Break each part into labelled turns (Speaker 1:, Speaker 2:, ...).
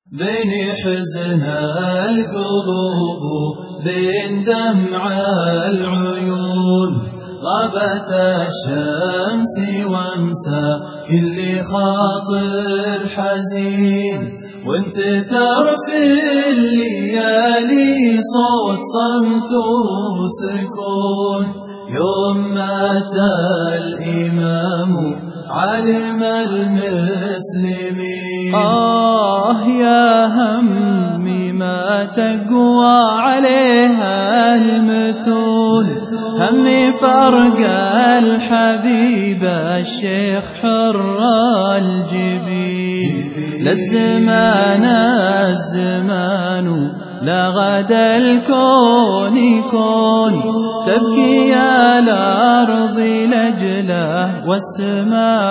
Speaker 1: بين حزن القلوب بين دمع العيون غابت الشمس وامسى كل خاطر حزين وانتثر في الليالي صوت صمت وسكون يوم مات الإمام عالم المسلمين.
Speaker 2: يا همي ما تقوى عليها المتون، همي فرق الحبيب الشيخ حر الجبين. للزمان الزمان لا غدا الكون يكون، تبكي يا الأرض لجله والسماء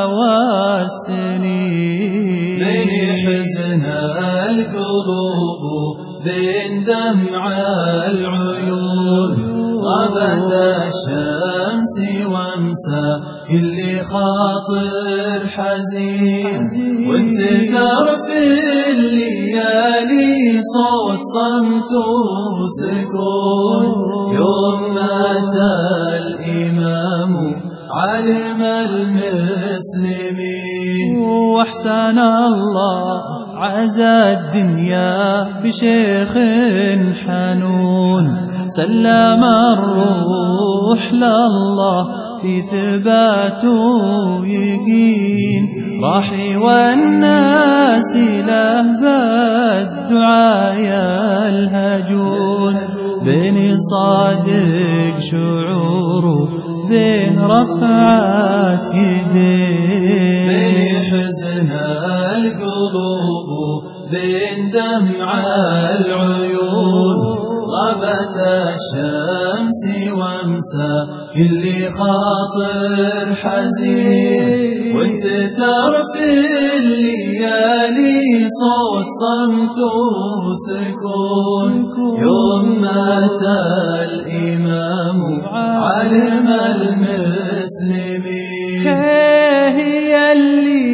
Speaker 2: والسنين.
Speaker 1: بين حزن القلوب بين دمع العيون غابت الشمس وامسى كل خاطر حزين وانتثر في الليالي صوت صمت وسكون يوم مات الإمام عالم المسلمين.
Speaker 2: واحسن الله عزا الدنيا بشيخ حنون، سلم الروح لله في ثبات ويقين، راحي والناس له بالدعايا الهجون، بين صادق شعوره بين رفعات يدين.
Speaker 1: بين حزن القلوب بين دمع العيون غابت الشمس وامسى كل خاطر حزين وانتثر في الليالي صوت صمت وسكون يوم مات الإمام عالم المسلمين.
Speaker 2: هي اللي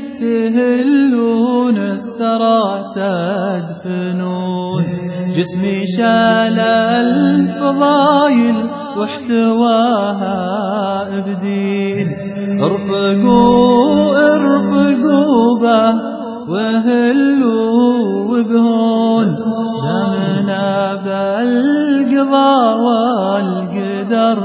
Speaker 2: تهلون الثرى تدفنون، جسمي شال الفضايل واحتواها ابدين. ارفقوا به وهلوا وبهون، دمنا بالقضاء والقدر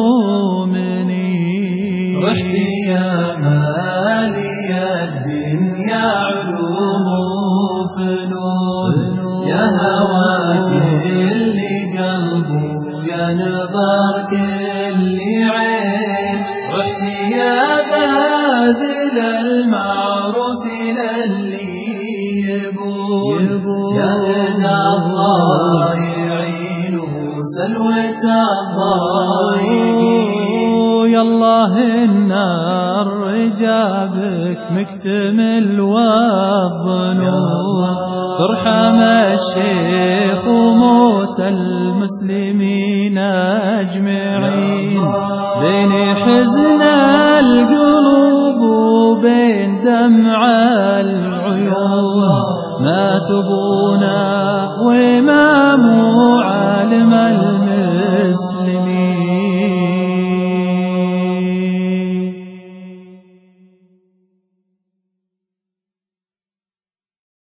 Speaker 2: مؤمنين.
Speaker 1: رحتي يا مالي الدنيا علوم وفنون، يا هوى كل قلبه يا نظر كل عين. رحتي يا باذل المعروف للي يبون، يا هدى الضايعين وسلوة الضايقين.
Speaker 2: يالله النار جابك مكتمل والظنون، ترحم الشيخ وموت المسلمين أجمعين. بين حزن القلوب وبين دمع العيون ما تبونا وإمام عالم المسلمين.